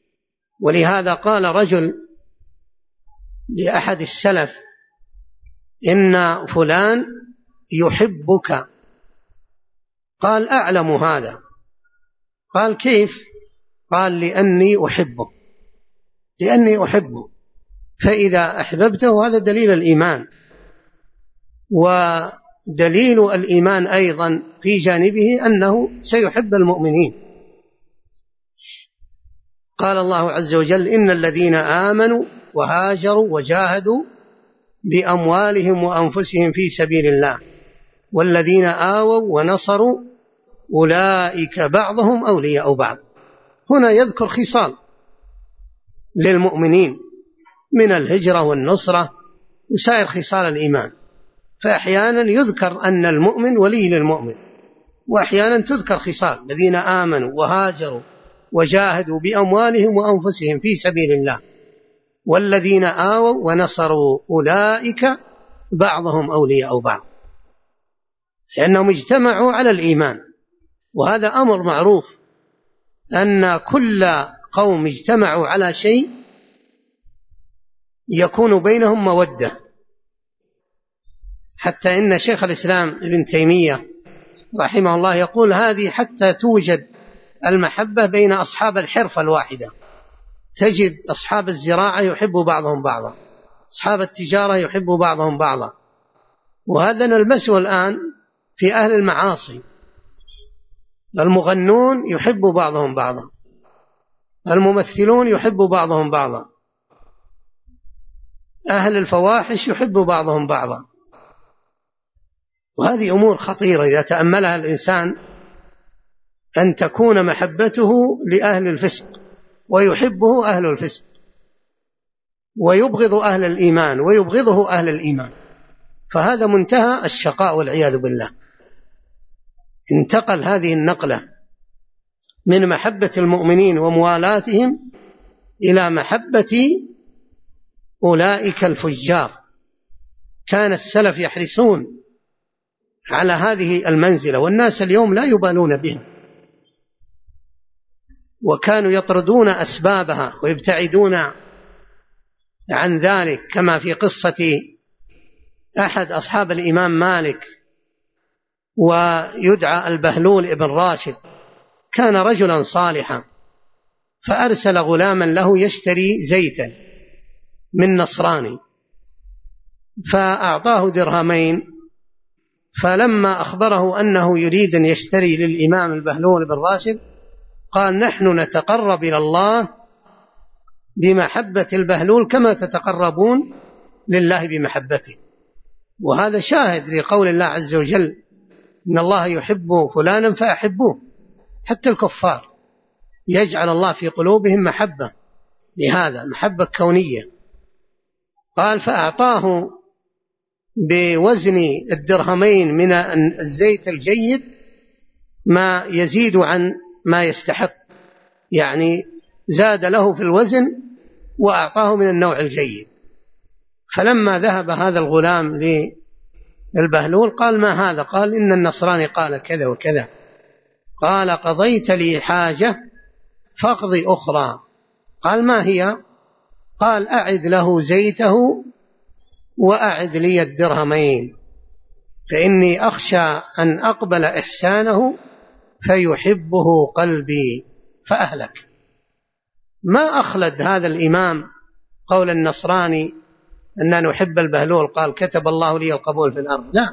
Speaker 2: ولهذا قال رجل لأحد السلف: إن فلان يحبك. قال أعلم هذا. قال كيف؟ قال لأني أحبه، لأني أحبه. فإذا أحببته هذا دليل الإيمان. ودليل الإيمان أيضا في جانبه أنه سيحب المؤمنين. قال الله عز وجل: إن الذين آمنوا وهاجروا وجاهدوا بأموالهم وأنفسهم في سبيل الله والذين آووا ونصروا أولئك بعضهم أولياء بعض. هنا يذكر خصال للمؤمنين من الهجرة والنصرة وسائر خصال الإيمان. فأحيانا يذكر أن المؤمن ولي للمؤمن، وأحيانا تذكر خصال: الذين آمنوا وهاجروا وجاهدوا بأموالهم وأنفسهم في سبيل الله والذين آووا ونصروا أولئك بعضهم أولياء بعض، لأنهم اجتمعوا على الإيمان. وهذا أمر معروف أن كل قوم اجتمعوا على شيء يكون بينهم مودة. حتى إن شيخ الإسلام ابن تيمية رحمه الله يقول: هذه حتى توجد المحبة بين أصحاب الحرفة الواحدة، تجد أصحاب الزراعة يحب بعضهم بعضا، أصحاب التجارة يحب بعضهم بعضا. وهذا نلمسه الآن في أهل المعاصي، المغنون يحب بعضهم بعضا، الممثلون يحب بعضهم بعضا، أهل الفواحش يحب بعضهم بعضا. وهذه أمور خطيرة إذا تأملها الإنسان، أن تكون محبته لأهل الفسق ويحبه أهل الفسق، ويبغض أهل الإيمان ويبغضه أهل الإيمان، فهذا منتهى الشقاء والعياذ بالله. انتقل هذه النقلة من محبة المؤمنين وموالاتهم إلى محبة أولئك الفجار. كان السلف يحرصون على هذه المنزلة، والناس اليوم لا يبالون بها، وكانوا يطردون أسبابها ويبتعدون عن ذلك، كما في قصة أحد أصحاب الإمام مالك ويدعى البهلول ابن راشد. كان رجلا صالحا، فأرسل غلاما له يشتري زيتا من نصراني، فأعطاه درهمين. فلما أخبره أنه يريد أن يشتري للإمام البهلول بن راشد قال: نحن نتقرب إلى الله بمحبة البهلول كما تتقربون لله بمحبته. وهذا شاهد لقول الله عز وجل: إن الله يحب فلانا فأحبوه. حتى الكفار يجعل الله في قلوبهم محبة لهذا، محبة كونية. قال: فأعطاه بوزن الدرهمين من الزيت الجيد ما يزيد عن ما يستحق، يعني زاد له في الوزن وأعطاه من النوع الجيد. فلما ذهب هذا الغلام للبهلول قال: ما هذا؟ قال: إن النصراني قال كذا وكذا. قال: قضيت لي حاجة فاقضي أخرى. قال: ما هي؟ قال: أعد له زيته وأعد لي الدرهمين، فإني أخشى أن أقبل إحسانه فيحبه قلبي فأهلك. ما أخلد هذا الإمام قول النصراني أننا نحب البهلول، قال: كتب الله لي القبول في الأرض. لا،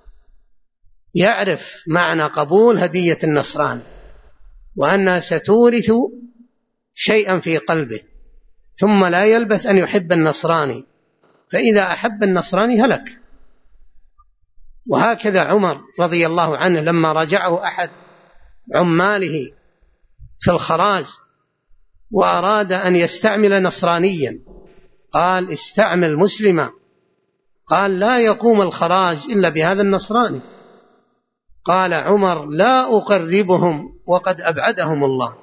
Speaker 2: يعرف معنى قبول هدية النصراني، وأنها ستورث شيئا في قلبه، ثم لا يلبث أن يحب النصراني، فإذا أحب النصراني هلك. وهكذا عمر رضي الله عنه لما رجعه أحد عماله في الخراج وأراد أن يستعمل نصرانيا قال: استعمل مسلما. قال: لا يقوم الخراج إلا بهذا النصراني. قال عمر: لا أقربهم وقد أبعدهم الله.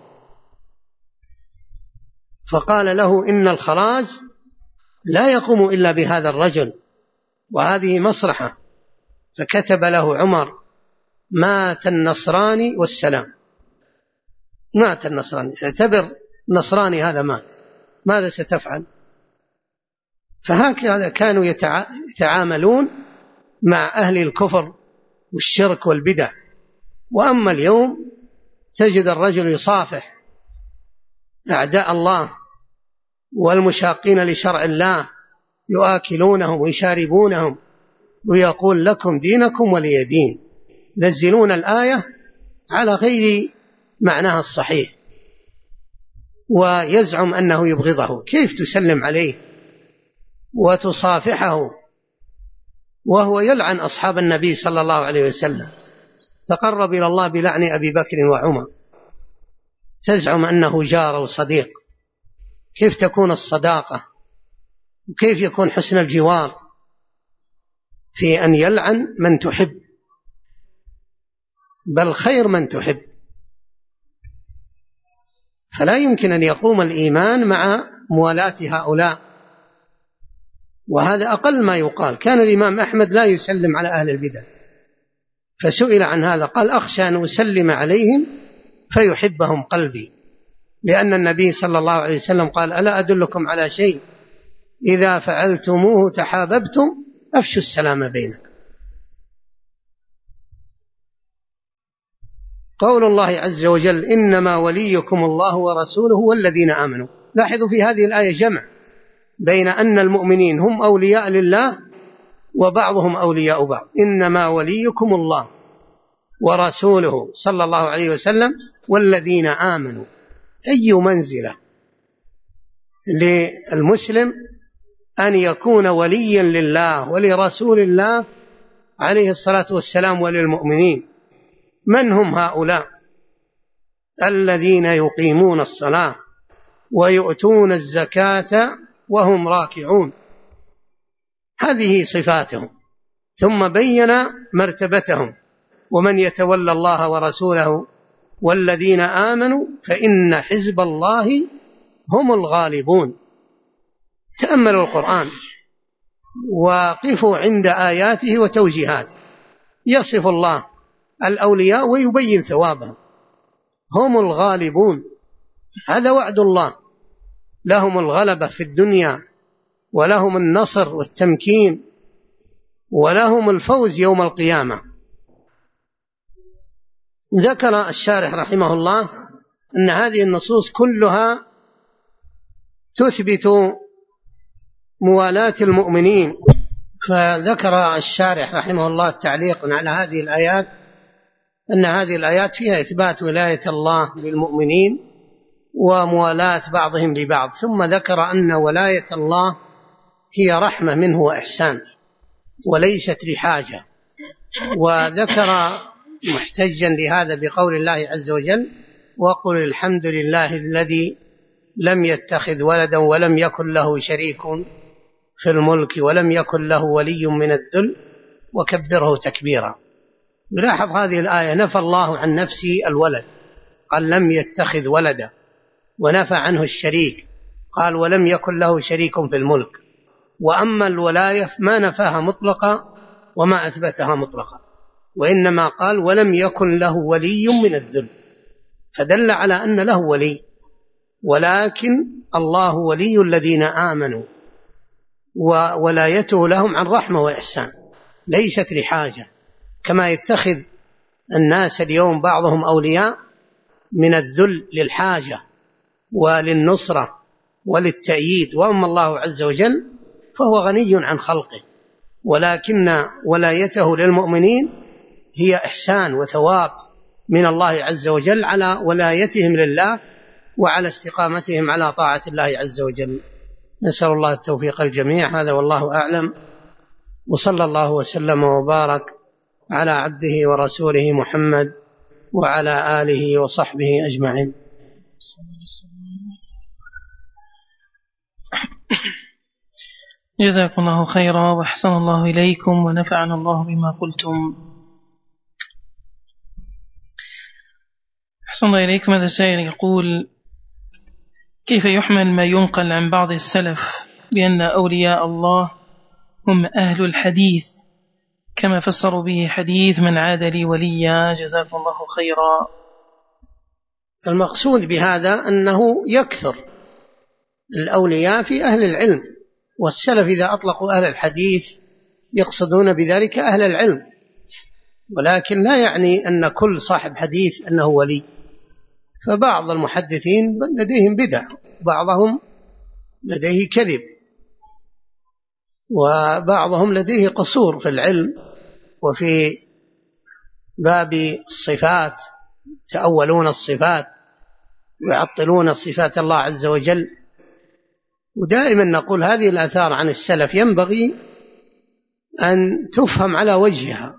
Speaker 2: فقال له: إن الخراج لا يقوم إلا بهذا الرجل، وهذه مصلحة. فكتب له عمر: مات النصراني والسلام. مات النصراني، اعتبر النصراني هذا مات، ماذا ستفعل؟ فهكذا كانوا يتعاملون مع أهل الكفر والشرك والبدع. وأما اليوم تجد الرجل يصافح أعداء الله والمشاقين لشرع الله، يؤكلونهم ويشاربونهم، ويقول لكم دينكم ولي دين، ينزلون الآية على غير معناها الصحيح، ويزعم أنه يبغضه. كيف تسلم عليه وتصافحه وهو يلعن أصحاب النبي صلى الله عليه وسلم، تقرب إلى الله بلعن أبي بكر وعمر، تزعم أنه جار وصديق؟ كيف تكون الصداقة وكيف يكون حسن الجوار في أن يلعن من تحب؟ بل خير من تحب. فلا يمكن أن يقوم الإيمان مع موالاة هؤلاء، وهذا أقل ما يقال. كان الإمام أحمد لا يسلم على أهل البدع، فسئل عن هذا قال: أخشى أن أسلم عليهم فيحبهم قلبي، لأن النبي صلى الله عليه وسلم قال: ألا أدلكم على شيء إذا فعلتموه تحاببتم؟ أفشوا السلام بينكم. قول الله عز وجل: إنما وليكم الله ورسوله والذين آمنوا. لاحظوا في هذه الآية جمع بين أن المؤمنين هم أولياء لله وبعضهم أولياء بعض. إنما وليكم الله ورسوله صلى الله عليه وسلم والذين آمنوا. أي منزلة للمسلم أن يكون وليا لله ولرسول الله عليه الصلاة والسلام وللمؤمنين. من هم هؤلاء؟ الذين يقيمون الصلاة ويؤتون الزكاة وهم راكعون، هذه صفاتهم. ثم بين مرتبتهم: ومن يتولى الله ورسوله والذين آمنوا فإن حزب الله هم الغالبون. تأملوا القرآن وقفوا عند آياته وتوجيهاته، يصف الله الأولياء ويبين ثوابهم. هم الغالبون، هذا وعد الله، لهم الغلبة في الدنيا ولهم النصر والتمكين ولهم الفوز يوم القيامة. ذكر الشارح رحمه الله أن هذه النصوص كلها تثبت موالاة المؤمنين. فذكر الشارح رحمه الله التعليق على هذه الآيات أن هذه الآيات فيها إثبات ولاية الله للمؤمنين وموالاة بعضهم لبعض، ثم ذكر أن ولاية الله هي رحمة منه وإحسان وليست لحاجة. وذكر محتجا لهذا بقول الله عز وجل: وقل الحمد لله الذي لم يتخذ ولدا ولم يكن له شريك في الملك ولم يكن له ولي من الذل وكبره تكبيرا. يلاحظ هذه الآية نفى الله عن نفسه الولد، قال لم يتخذ ولدا، ونفى عنه الشريك، قال ولم يكن له شريك في الملك. وأما الولاية ما نفاها مطلقا وما أثبتها مطلقا، وإنما قال ولم يكن له ولي من الذل، فدل على أن له ولي. ولكن الله ولي الذين آمنوا، وولايته لهم عن رحمة وإحسان ليست لحاجة، كما يتخذ الناس اليوم بعضهم أولياء من الذل للحاجة وللنصرة وللتأييد. وأما الله عز وجل فهو غني عن خلقه، ولكن ولايته للمؤمنين هي إحسان وثواب من الله عز وجل على ولايتهم لله وعلى استقامتهم على طاعة الله عز وجل. نسأل الله التوفيق الجميع. هذا والله أعلم، وصلى الله وسلم وبارك على عبده ورسوله محمد وعلى آله وصحبه أجمعين.
Speaker 1: جزاكم الله خيرا وأحسن الله إليكم ونفعنا الله بما قلتم. أحسن الله إليكم. هذا سائل يقول: كيف يحمل ما ينقل عن بعض السلف بأن أولياء الله هم أهل الحديث كما فسروا به حديث من عاد لي وليا؟ جزاكم الله خيرا.
Speaker 2: المقصود بهذا أنه يكثر الأولياء في أهل العلم والسلف إذا أطلقوا أهل الحديث يقصدون بذلك أهل العلم، ولكن لا يعني أن كل صاحب حديث أنه ولي، فبعض المحدثين لديهم بدع، بعضهم لديه كذب، وبعضهم لديه قصور في العلم وفي باب الصفات، يتأولون الصفات ويعطلون صفات الله عز وجل. ودائما نقول هذه الآثار عن السلف ينبغي أن تفهم على وجهها،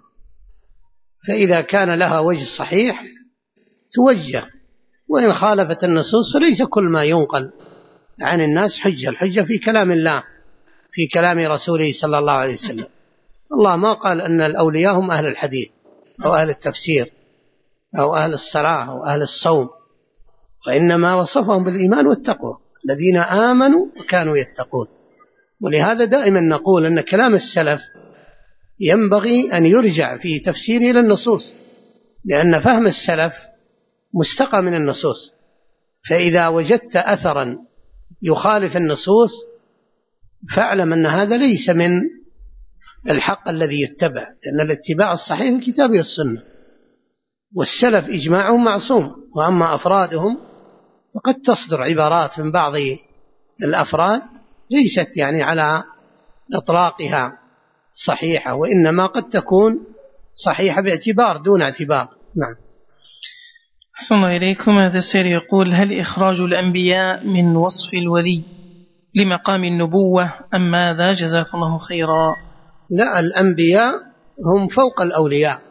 Speaker 2: فإذا كان لها وجه صحيح توجه، وإن خالفت النصوص فليس كل ما ينقل عن الناس حجة، الحجة في كلام الله، في كلام رسوله صلى الله عليه وسلم. الله ما قال أن الأولياء هم أهل الحديث أو أهل التفسير أو أهل الصلاة أو أهل الصوم، وإنما وصفهم بالإيمان والتقوى، الذين آمنوا وكانوا يتقون. ولهذا دائما نقول أن كلام السلف ينبغي أن يرجع في تفسيره إلى النصوص، لأن فهم السلف مستقى من النصوص، فإذا وجدت أثرا يخالف النصوص فاعلم أن هذا ليس من الحق الذي يتبع، لأن الاتباع الصحيح الكتاب والسنة، والسلف إجماعهم معصوم. وأما أفرادهم فقد تصدر عبارات من بعض الأفراد ليست يعني على إطلاقها صحيحة، وإنما قد تكون صحيحة باعتبار دون اعتبار. نعم.
Speaker 1: أحسن الله إليكم. هذا السائل يقول: هل إخراج الأنبياء من وصف الولي لمقام النبوة أم ماذا؟ جزاكم الله خيرا.
Speaker 2: لا، الأنبياء هم فوق الأولياء،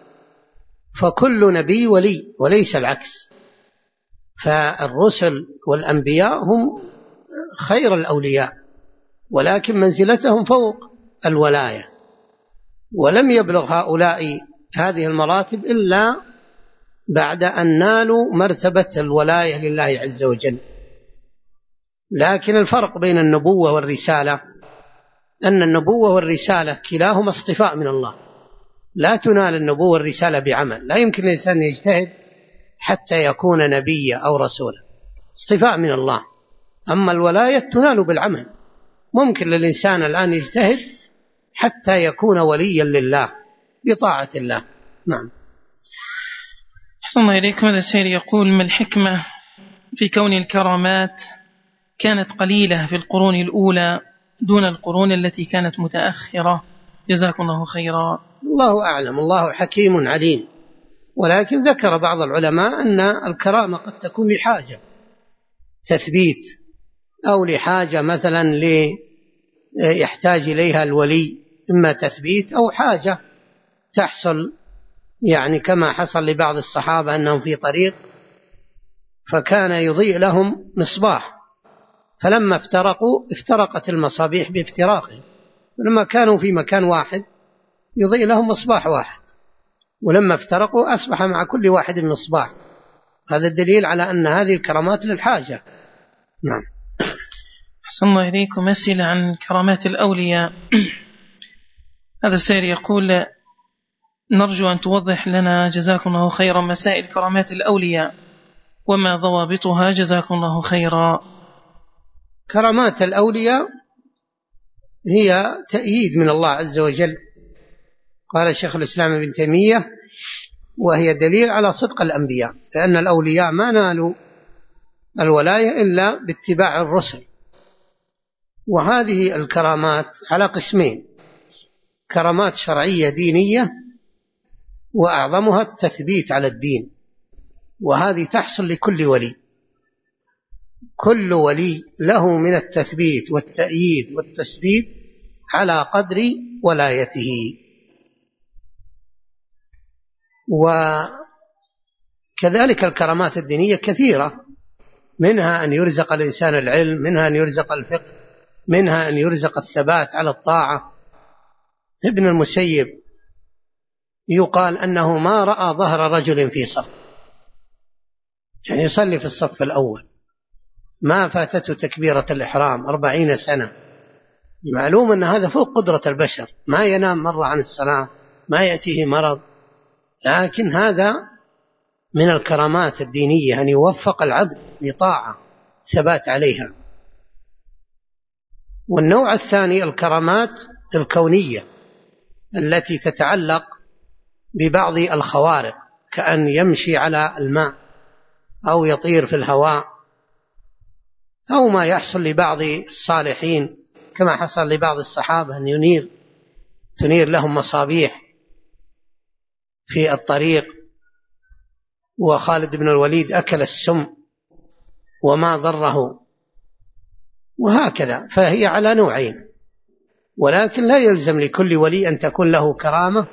Speaker 2: فكل نبي ولي وليس العكس، فالرسل والأنبياء هم خير الأولياء، ولكن منزلتهم فوق الولاية، ولم يبلغ هؤلاء هذه المراتب إلا بعد أن نالوا مرتبة الولاية لله عز وجل. لكن الفرق بين النبوة والرسالة أن النبوة والرسالة كلاهما اصطفاء من الله، لا تنال النبوة والرسالة بعمل، لا يمكن الإنسان يجتهد حتى يكون نبيا أو رسولا، اصطفاء من الله. أما الولاية تنال بالعمل، ممكن للإنسان الآن يجتهد حتى يكون وليا لله بطاعة الله. نعم.
Speaker 1: أحسن الله إليكم. هذا السائل يقول: ما الحكمة في كون الكرامات كانت قليلة في القرون الأولى دون القرون التي كانت متأخرة؟ جزاكم الله خيرا.
Speaker 2: الله أعلم، الله حكيم عليم، ولكن ذكر بعض العلماء أن الكرامة قد تكون لحاجة تثبيت، أو لحاجة مثلا يحتاج إليها الولي، إما تثبيت أو حاجة تحصل، يعني كما حصل لبعض الصحابة أنهم في طريق فكان يضيء لهم مصباح، فلما افترقوا افترقت المصابيح بافتراقهم، ولما كانوا في مكان واحد يضيء لهم مصباح واحد، ولما افترقوا أصبح مع كل واحد مصباح. هذا الدليل على أن هذه الكرامات للحاجة. نعم.
Speaker 1: أحسن الله إليكم. أسئلة عن كرامات الأولياء. هذا السائل يقول: نرجو أن توضح لنا جزاكم الله خيرا مسائل كرامات الأولياء وما ضوابطها، جزاكم الله خيرا.
Speaker 2: كرامات الأولياء هي تأييد من الله عز وجل، قال شيخ الإسلام ابن تيمية: وهي دليل على صدق الأنبياء، لأن الأولياء ما نالوا الولاية إلا باتباع الرسل. وهذه الكرامات على قسمين: كرامات شرعية دينية، وأعظمها التثبيت على الدين، وهذه تحصل لكل ولي، كل ولي له من التثبيت والتأييد والتسديد على قدر ولايته. وكذلك الكرامات الدينية كثيرة، منها أن يرزق الإنسان العلم، منها أن يرزق الفقه، منها أن يرزق الثبات على الطاعة. ابن المسيب يقال أنه ما رأى ظهر رجل في صف، يعني يصلي في الصف الأول ما فاتته تكبيرة الإحرام 40 سنة. معلوم أن هذا فوق قدرة البشر، ما ينام مرة عن الصلاة، ما يأتيه مرض، لكن هذا من الكرامات الدينية، أن يوفق العبد لطاعة ثبات عليها. والنوع الثاني الكرامات الكونية التي تتعلق ببعض الخوارق، كأن يمشي على الماء أو يطير في الهواء، أو ما يحصل لبعض الصالحين كما حصل لبعض الصحابة أن تنير لهم مصابيح في الطريق، وخالد بن الوليد أكل السم وما ضره، وهكذا. فهي على نوعين، ولكن لا يلزم لكل ولي أن تكون له كرامة